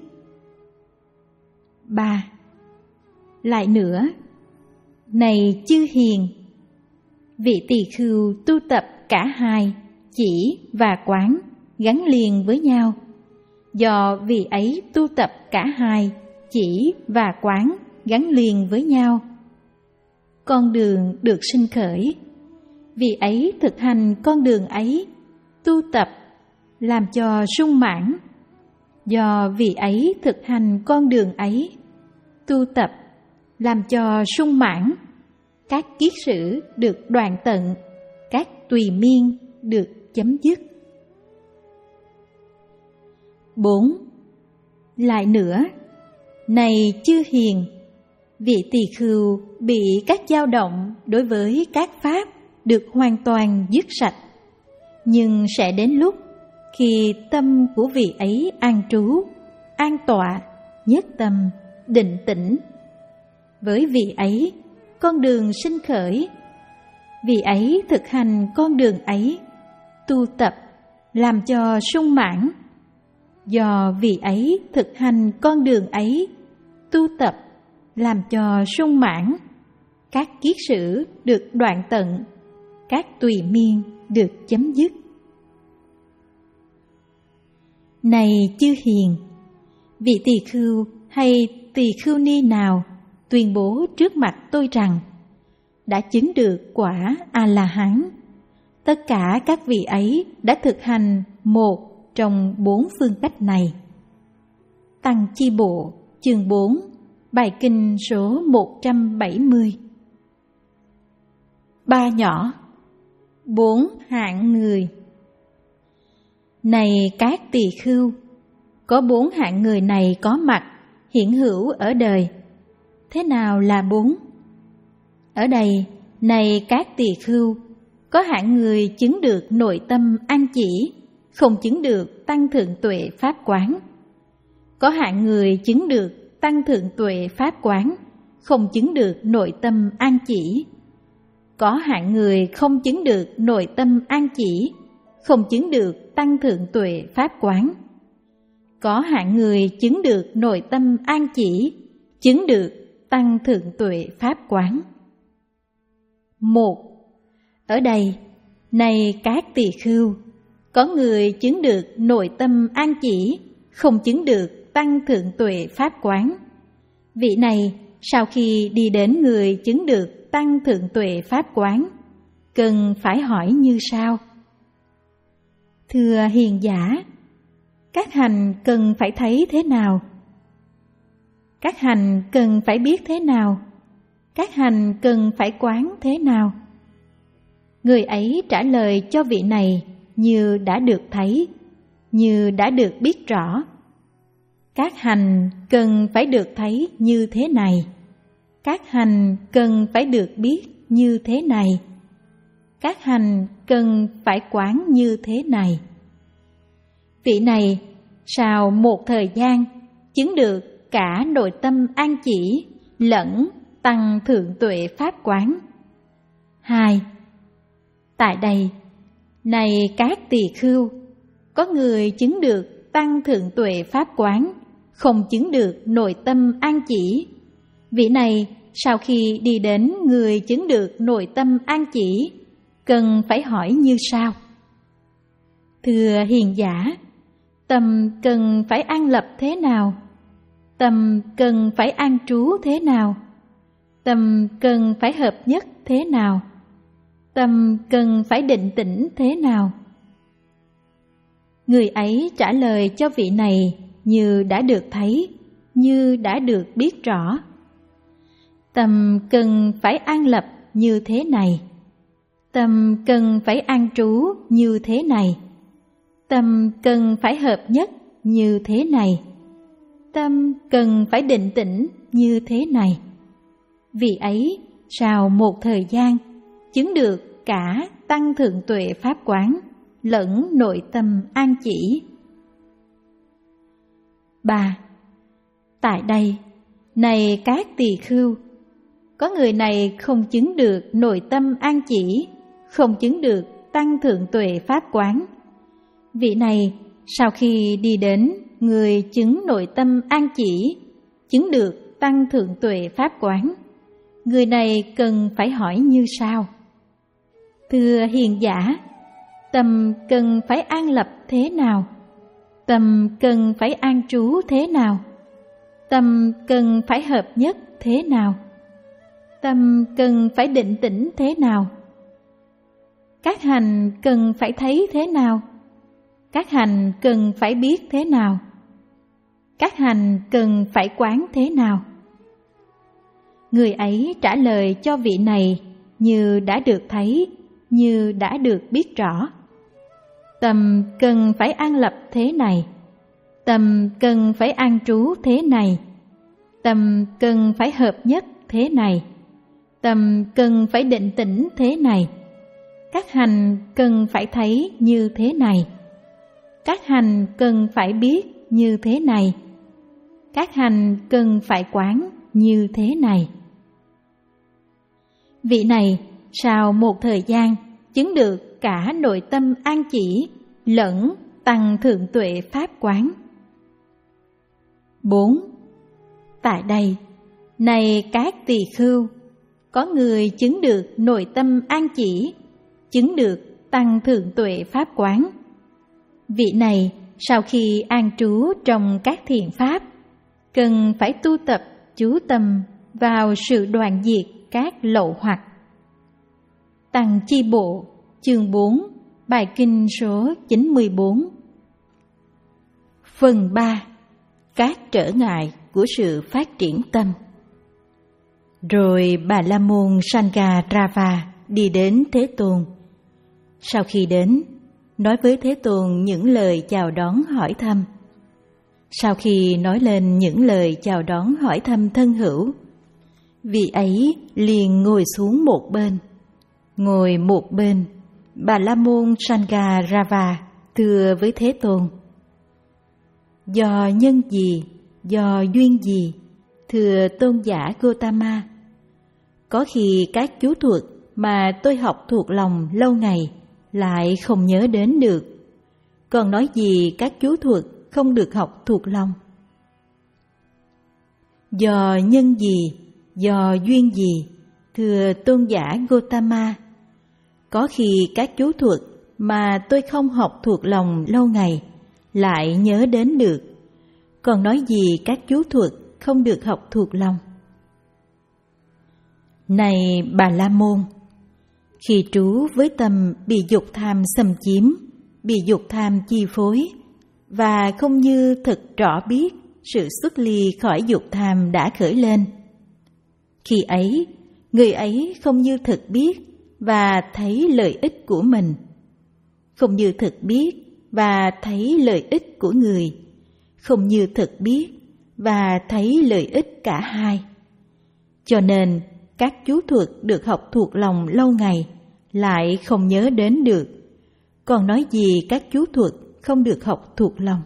Ba, lại nữa, này chư hiền, vị tỳ khưu tu tập cả hai, chỉ và quán, gắn liền với nhau. Do vị ấy tu tập cả hai, chỉ và quán, gắn liền với nhau, con đường được sinh khởi. Vị ấy thực hành con đường ấy, tu tập, làm cho sung mãn. Do vị ấy thực hành con đường ấy, tu tập, làm cho sung mãn. Các kiết sử được đoạn tận, các tùy miên được chấm dứt. Bốn, lại nữa, này chư hiền, vị tỳ khưu bị các dao động đối với các pháp được hoàn toàn dứt sạch. Nhưng sẽ đến lúc khi tâm của vị ấy an trú, an tọa, nhất tâm, định tĩnh. Với vị ấy, con đường sinh khởi. Vị ấy thực hành con đường ấy, tu tập, làm cho sung mãn. Do vị ấy thực hành con đường ấy, tu tập, làm cho sung mãn. Các kiết sử được đoạn tận, các tùy miên được chấm dứt. Này chư hiền, vị tỳ khưu hay tỳ khưu ni nào tuyên bố trước mặt tôi rằng đã chứng được quả A-la-hán, tất cả các vị ấy đã thực hành một trong bốn phương cách này. Tăng Chi Bộ, chương bốn, Bài kinh số một trăm bảy mươi. Ba nhỏ, bốn hạng người. Này các tỳ khưu, có bốn hạng người này có mặt, hiện hữu ở đời. Thế nào là bốn? Ở đây, này các tỳ khưu, có hạng người chứng được nội tâm an chỉ, không chứng được tăng thượng tuệ pháp quán. Có hạng người chứng được tăng thượng tuệ pháp quán, không chứng được nội tâm an chỉ. Có hạng người không chứng được nội tâm an chỉ, không chứng được tăng thượng tuệ pháp quán. Có hạng người chứng được nội tâm an chỉ, chứng được tăng thượng tuệ pháp quán. Một. Ở đây, này các tỳ khưu, có người chứng được nội tâm an chỉ, không chứng được tăng thượng tuệ pháp quán. Vị này, sau khi đi đến người chứng được tăng thượng tuệ pháp quán, cần phải hỏi như sau. Thưa hiền giả, các hành cần phải thấy thế nào? Các hành cần phải biết thế nào? Các hành cần phải quán thế nào? Người ấy trả lời cho vị này như đã được thấy, như đã được biết rõ. Các hành cần phải được thấy như thế này. Các hành cần phải được biết như thế này. Các hành cần phải quán như thế này. Vị này sau một thời gian chứng được cả nội tâm an chỉ lẫn tăng thượng tuệ pháp quán. Hai. Tại đây, này các tỳ khưu, có người chứng được tăng thượng tuệ pháp quán, không chứng được nội tâm an chỉ. Vị này sau khi đi đến người chứng được nội tâm an chỉ, cần phải hỏi như sau. Thưa hiền giả, tâm cần phải an lập thế nào? Tâm cần phải an trú thế nào? Tâm cần phải hợp nhất thế nào? Tâm cần phải định tĩnh thế nào? Người ấy trả lời cho vị này như đã được thấy, như đã được biết rõ. Tâm cần phải an lập như thế này. Tâm cần phải an trú như thế này. Tâm cần phải hợp nhất như thế này. Tâm cần phải định tĩnh như thế này. Vị ấy sau một thời gian chứng được cả tăng thượng tuệ pháp quán lẫn nội tâm an chỉ. Ba. Tại đây, này các tỳ khưu, có người này không chứng được nội tâm an chỉ, không chứng được tăng thượng tuệ pháp quán. Vị này sau khi đi đến người chứng nội tâm an chỉ, chứng được tăng thượng tuệ pháp quán, người này cần phải hỏi như sau. Thưa hiền giả, tâm cần phải an lập thế nào? Tâm cần phải an trú thế nào? Tâm cần phải hợp nhất thế nào? Tâm cần phải định tĩnh thế nào? Các hành cần phải thấy thế nào? Các hành cần phải biết thế nào? Các hành cần phải quán thế nào? Người ấy trả lời cho vị này như đã được thấy, như đã được biết rõ. Tâm cần phải an lập thế này. Tâm cần phải an trú thế này. Tâm cần phải hợp nhất thế này. Tâm cần phải định tĩnh thế này. Các hành cần phải thấy như thế này. Các hành cần phải biết như thế này. Các hành cần phải quán như thế này. Vị này sau một thời gian chứng được cả nội tâm an chỉ lẫn tăng thượng tuệ pháp quán. Bốn. Tại đây, này các tỳ khưu, có người chứng được nội tâm an chỉ, chứng được tăng thượng tuệ pháp quán. Vị này sau khi an trú trong các thiền pháp, cần phải tu tập chú tâm vào sự đoạn diệt các lậu hoặc. Tăng chi bộ, chương bốn, bài kinh số chín mươi bốn. Phần ba. Các trở ngại của sự phát triển tâm. Rồi Bà La Môn Sangarava đi đến Thế Tôn. Sau khi đến, nói với Thế Tôn những lời chào đón hỏi thăm. Sau khi nói lên những lời chào đón hỏi thăm thân hữu, vị ấy liền ngồi xuống một bên. Ngồi một bên, Bà La Môn Sangarava thưa với Thế Tôn: Do nhân gì, do duyên gì, thưa Tôn giả Gotama, có khi các chú thuật mà tôi học thuộc lòng lâu ngày lại không nhớ đến được, còn nói gì các chú thuật không được học thuộc lòng? Do nhân gì, do duyên gì, thưa Tôn giả Gotama, có khi các chú thuật mà tôi không học thuộc lòng lâu ngày lại nhớ đến được, còn nói gì các chú thuật không được học thuộc lòng? Này Bà La Môn, khi trú với tâm bị dục tham xâm chiếm, bị dục tham chi phối, và không như thực rõ biết sự xuất ly khỏi dục tham đã khởi lên, khi ấy, người ấy không như thực biết và thấy lợi ích của mình, không như thực biết và thấy lợi ích của người, không như thực biết và thấy lợi ích cả hai. Cho nên, các chú thuật được học thuộc lòng lâu ngày lại không nhớ đến được, còn nói gì các chú thuật không được học thuộc lòng?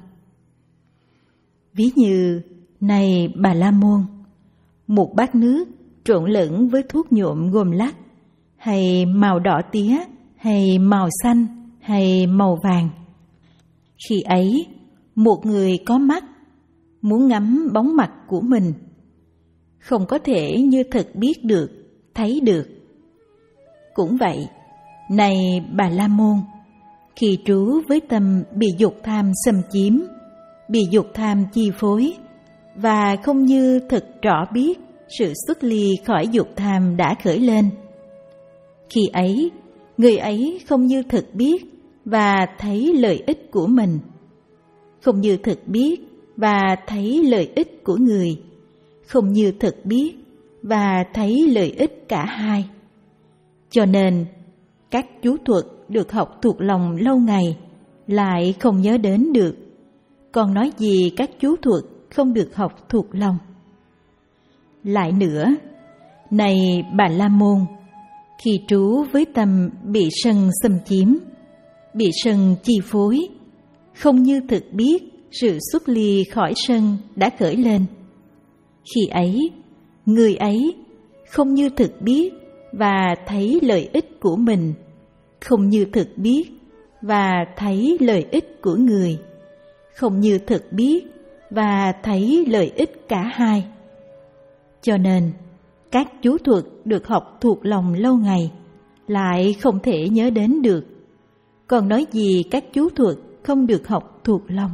Ví như, này Bà La Môn, một bát nước trộn lẫn với thuốc nhuộm gồm lắc, hay màu đỏ tía, hay màu xanh, hay màu vàng. Khi ấy, một người có mắt muốn ngắm bóng mặt của mình, không có thể như thực biết được, thấy được. Cũng vậy, này Bà La Môn, khi trú với tâm bị dục tham xâm chiếm, bị dục tham chi phối, và không như thực rõ biết sự xuất ly khỏi dục tham đã khởi lên, khi ấy, người ấy không như thực biết và thấy lợi ích của mình, không như thực biết và thấy lợi ích của người, không như thực biết và thấy lợi ích cả hai. Cho nên, các chú thuật được học thuộc lòng lâu ngày lại không nhớ đến được, còn nói gì các chú thuật không được học thuộc lòng? Lại nữa, này Bà La Môn, khi trú với tâm bị sân xâm chiếm, bị sân chi phối, không như thực biết sự xuất ly khỏi sân đã khởi lên, khi ấy, người ấy không như thực biết và thấy lợi ích của mình, không như thực biết và thấy lợi ích của người, không như thực biết và thấy lợi ích cả hai. Cho nên, các chú thuật được học thuộc lòng lâu ngày lại không thể nhớ đến được, còn nói gì các chú thuật không được học thuộc lòng?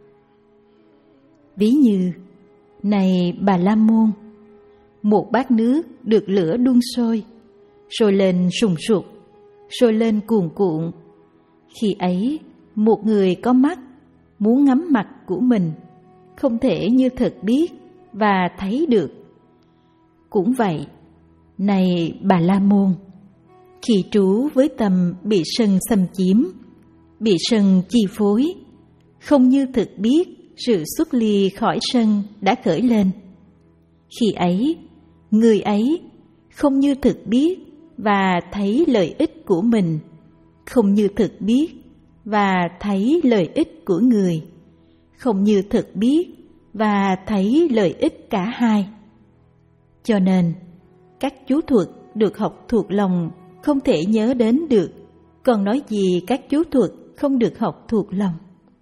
Ví như, này Bà La Môn, một bát nước được lửa đun sôi, sôi lên sùng sục, sôi lên cuồn cuộn. Khi ấy, một người có mắt muốn ngắm mặt của mình, không thể như thực biết và thấy được. Cũng vậy, này Bà La Môn, khi trú với tâm bị sân xâm chiếm, bị sân chi phối, không như thực biết sự xuất ly khỏi sân đã khởi lên, khi ấy, người ấy không như thực biết và thấy lợi ích của mình, không như thực biết và thấy lợi ích của người, không như thực biết và thấy lợi ích cả hai. Cho nên, các chú thuật được học thuộc lòng không thể nhớ đến được, còn nói gì các chú thuật không được học thuộc lòng?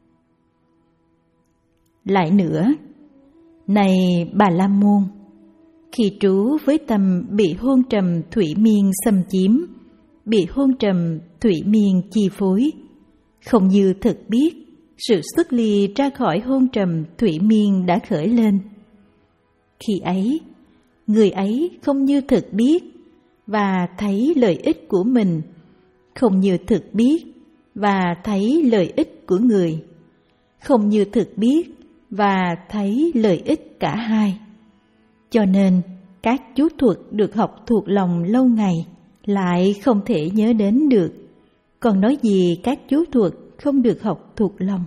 Lại nữa, này Bà La Môn, khi trú với tâm bị hôn trầm thủy miên xâm chiếm, bị hôn trầm thủy miên chi phối, không như thực biết sự xuất ly ra khỏi hôn trầm thủy miên đã khởi lên, khi ấy, người ấy không như thực biết và thấy lợi ích của mình, không như thực biết và thấy lợi ích của người, không như thực biết và thấy lợi ích cả hai. Cho nên, các chú thuật được học thuộc lòng lâu ngày lại không thể nhớ đến được, còn nói gì các chú thuật không được học thuộc lòng.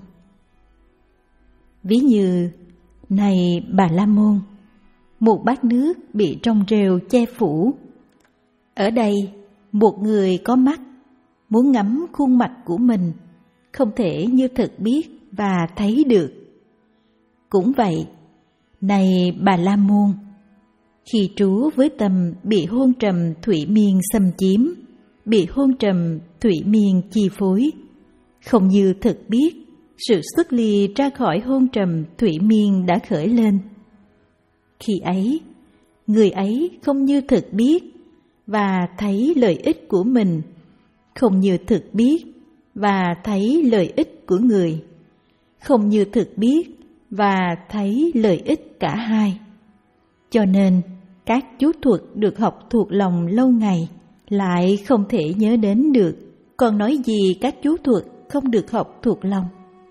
Ví như, này Bà La Môn, một bát nước bị trong rêu che phủ. Ở đây, một người có mắt muốn ngắm khuôn mặt của mình, không thể như thực biết và thấy được. Cũng vậy, này Bà La Môn, khi trú với tâm bị hôn trầm thủy miên xâm chiếm, bị hôn trầm thủy miên chi phối, không như thực biết, sự xuất ly ra khỏi hôn trầm thủy miên đã khởi lên. Khi ấy, người ấy không như thực biết và thấy lợi ích của mình, không như thực biết và thấy lợi ích của người, không như thực biết và thấy lợi ích cả hai. Cho nên, các chú thuật được học thuộc lòng lâu ngày lại không thể nhớ đến được, còn nói gì các chú thuật không được học thuộc lòng.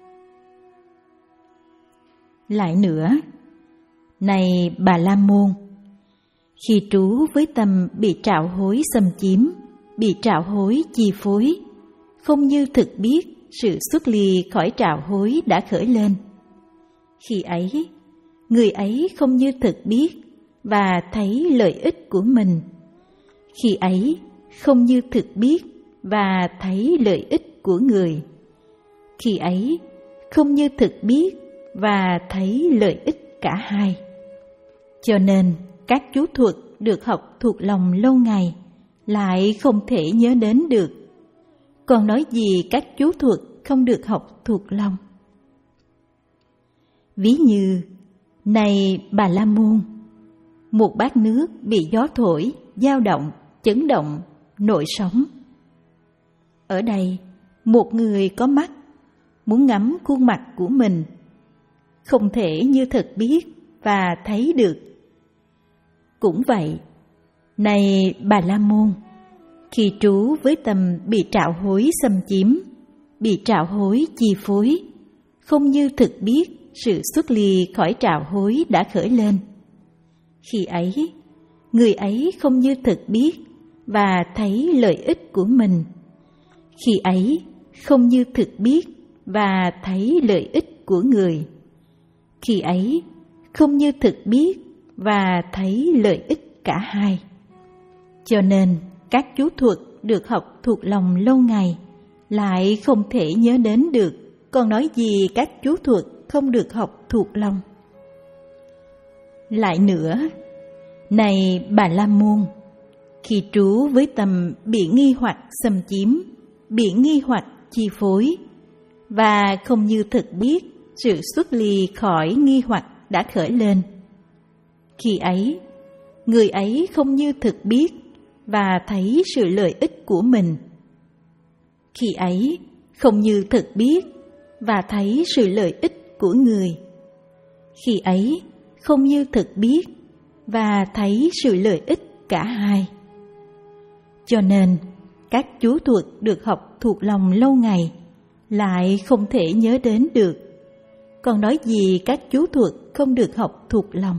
Lại nữa, này Bà La Môn, khi trú với tâm bị trạo hối xâm chiếm, bị trạo hối chi phối, không như thực biết sự xuất ly khỏi trạo hối đã khởi lên. Khi ấy, người ấy không như thực biết và thấy lợi ích của mình. Khi ấy, không như thực biết và thấy lợi ích của người. Khi ấy, không như thực biết và thấy lợi ích cả hai. Cho nên, các chú thuật được học thuộc lòng lâu ngày lại không thể nhớ đến được, còn nói gì các chú thuật không được học thuộc lòng. Ví như, này Bà La Môn, một bát nước bị gió thổi, dao động, chấn động, nổi sóng. Ở đây, một người có mắt muốn ngắm khuôn mặt của mình, không thể như thực biết và thấy được. Cũng vậy, này Bà La Môn, khi trú với tâm bị trạo hối xâm chiếm, bị trạo hối chi phối, không như thực biết sự xuất ly khỏi trạo hối đã khởi lên. Khi ấy, người ấy không như thực biết và thấy lợi ích của mình. Khi ấy, không như thực biết và thấy lợi ích của người. Khi ấy, không như thực biết và thấy lợi ích cả hai. Cho nên, các chú thuật được học thuộc lòng lâu ngày lại không thể nhớ đến được, còn nói gì các chú thuật không được học thuộc lòng. Lại nữa, này Bà La Môn, khi trú với tâm bị nghi hoặc xâm chiếm, bị nghi hoặc chi phối, và không như thực biết sự xuất ly khỏi nghi hoặc đã khởi lên. Khi ấy, người ấy không như thực biết và thấy sự lợi ích của mình. Khi ấy, không như thực biết và thấy sự lợi ích của người. Khi ấy, không như thực biết và thấy sự lợi ích cả hai. Cho nên, các chú thuật được học thuộc lòng lâu ngày lại không thể nhớ đến được, còn nói gì các chú thuật không được học thuộc lòng.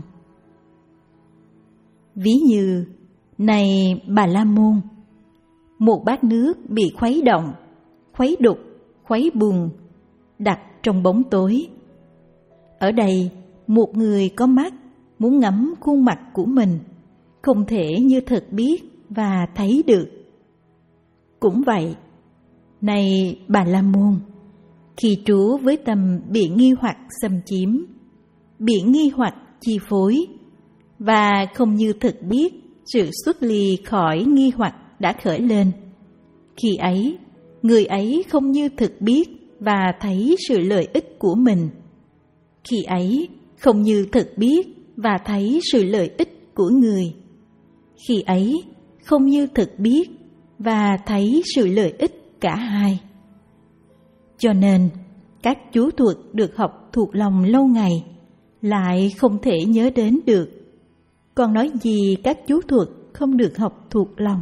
Ví như, này Bà La Môn, một bát nước bị khuấy động, khuấy đục, khuấy bùn, đặt trong bóng tối. Ở đây, một người có mắt muốn ngắm khuôn mặt của mình, không thể như thực biết và thấy được. Cũng vậy, này Bà La Môn, khi trú với tâm bị nghi hoặc xâm chiếm, bị nghi hoặc chi phối, và không như thực biết sự xuất ly khỏi nghi hoặc đã khởi lên. Khi ấy, người ấy không như thực biết và thấy sự lợi ích của mình. Khi ấy, không như thực biết và thấy sự lợi ích của người. Khi ấy, không như thực biết và thấy sự lợi ích cả hai. Cho nên, các chú thuật được học thuộc lòng lâu ngày lại không thể nhớ đến được, còn nói gì các chú thuật không được học thuộc lòng.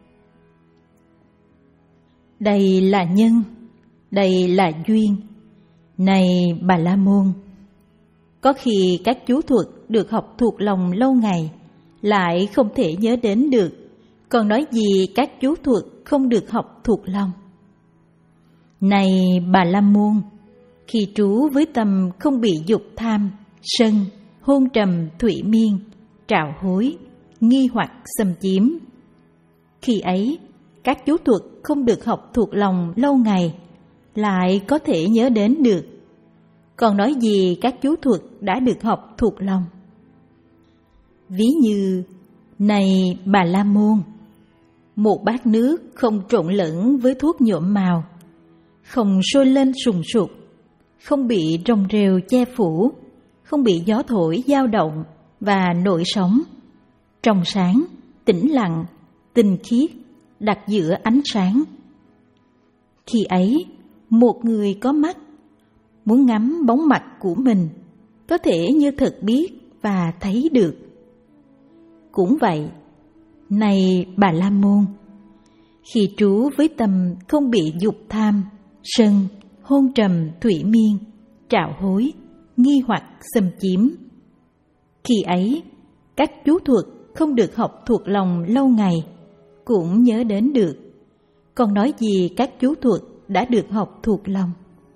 Đây là nhân, đây là duyên. Này Bà La Môn, có khi các chú thuật được học thuộc lòng lâu ngày lại không thể nhớ đến được, còn nói gì các chú thuật không được học thuộc lòng. Này Bà La Môn, khi trú với tâm không bị dục tham, sân, hôn trầm, thụy miên, trạo hối, nghi hoặc xâm chiếm, khi ấy các chú thuật không được học thuộc lòng lâu ngày, lại có thể nhớ đến được, còn nói gì các chú thuật đã được học thuộc lòng. Ví như, này Bà La Môn, một bát nước không trộn lẫn với thuốc nhuộm màu, không sôi lên sùng sục, không bị rong rêu che phủ, không bị gió thổi dao động và nổi sóng, trong sáng, tĩnh lặng, tinh khiết, đặt giữa ánh sáng. Khi ấy, một người có mắt, muốn ngắm bóng mặt của mình, có thể như thật biết và thấy được. Cũng vậy, này Bà La Môn, khi trú với tâm không bị dục tham, sân, hôn trầm, thụy miên, trạo hối, nghi hoặc xâm chiếm, khi ấy các chú thuật không được học thuộc lòng lâu ngày, cũng nhớ đến được, còn nói gì các chú thuật đã được học thuộc lòng.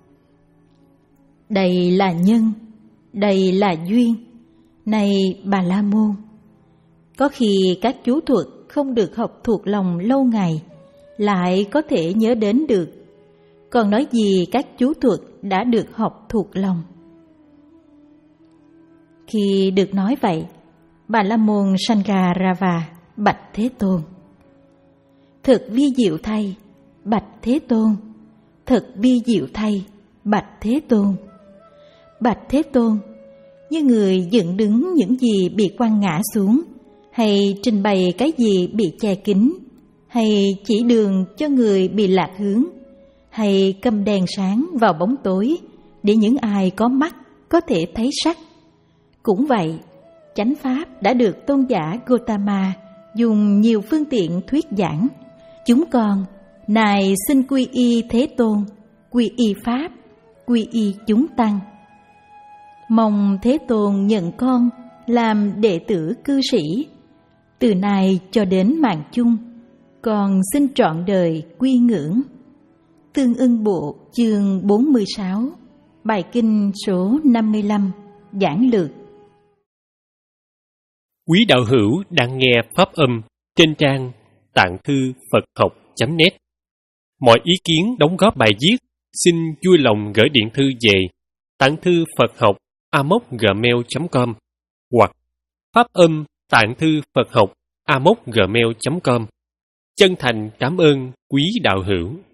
Đây là nhân, đây là duyên, này Bà La Môn. Có khi các chú thuật không được học thuộc lòng lâu ngày, lại có thể nhớ đến được, còn nói gì các chú thuật đã được học thuộc lòng. Khi được nói vậy, Bà La Môn Sangarava bạch Thế Tôn: Thật vi diệu thay, bạch Thế Tôn. Thật vi diệu thay, bạch Thế Tôn. Bạch Thế Tôn, như người dựng đứng những gì bị quăng ngã xuống, hay trình bày cái gì bị che kín, hay chỉ đường cho người bị lạc hướng, hay cầm đèn sáng vào bóng tối để những ai có mắt có thể thấy sắc. Cũng vậy, chánh pháp đã được tôn giả Gotama dùng nhiều phương tiện thuyết giảng. Chúng con nài xin quy y Thế Tôn, quy y pháp, quy y chúng tăng. Mong Thế Tôn nhận con làm đệ tử cư sĩ. Từ nay cho đến mạng chung, con xin trọn đời quy ngưỡng. Tương ưng bộ chương bốn mươi sáu, bài kinh số năm mươi lăm, giảng lược. Quý đạo hữu đang nghe pháp âm trên trang tạng thư Phật học chấm net. Mọi ý kiến đóng góp bài viết xin vui lòng gửi điện thư về tạng thư Phật học a m o c gmail chấm com hoặc pháp âm tạng thư Phật học a m o c gmail chấm com. Chân thành cảm ơn quý đạo hữu.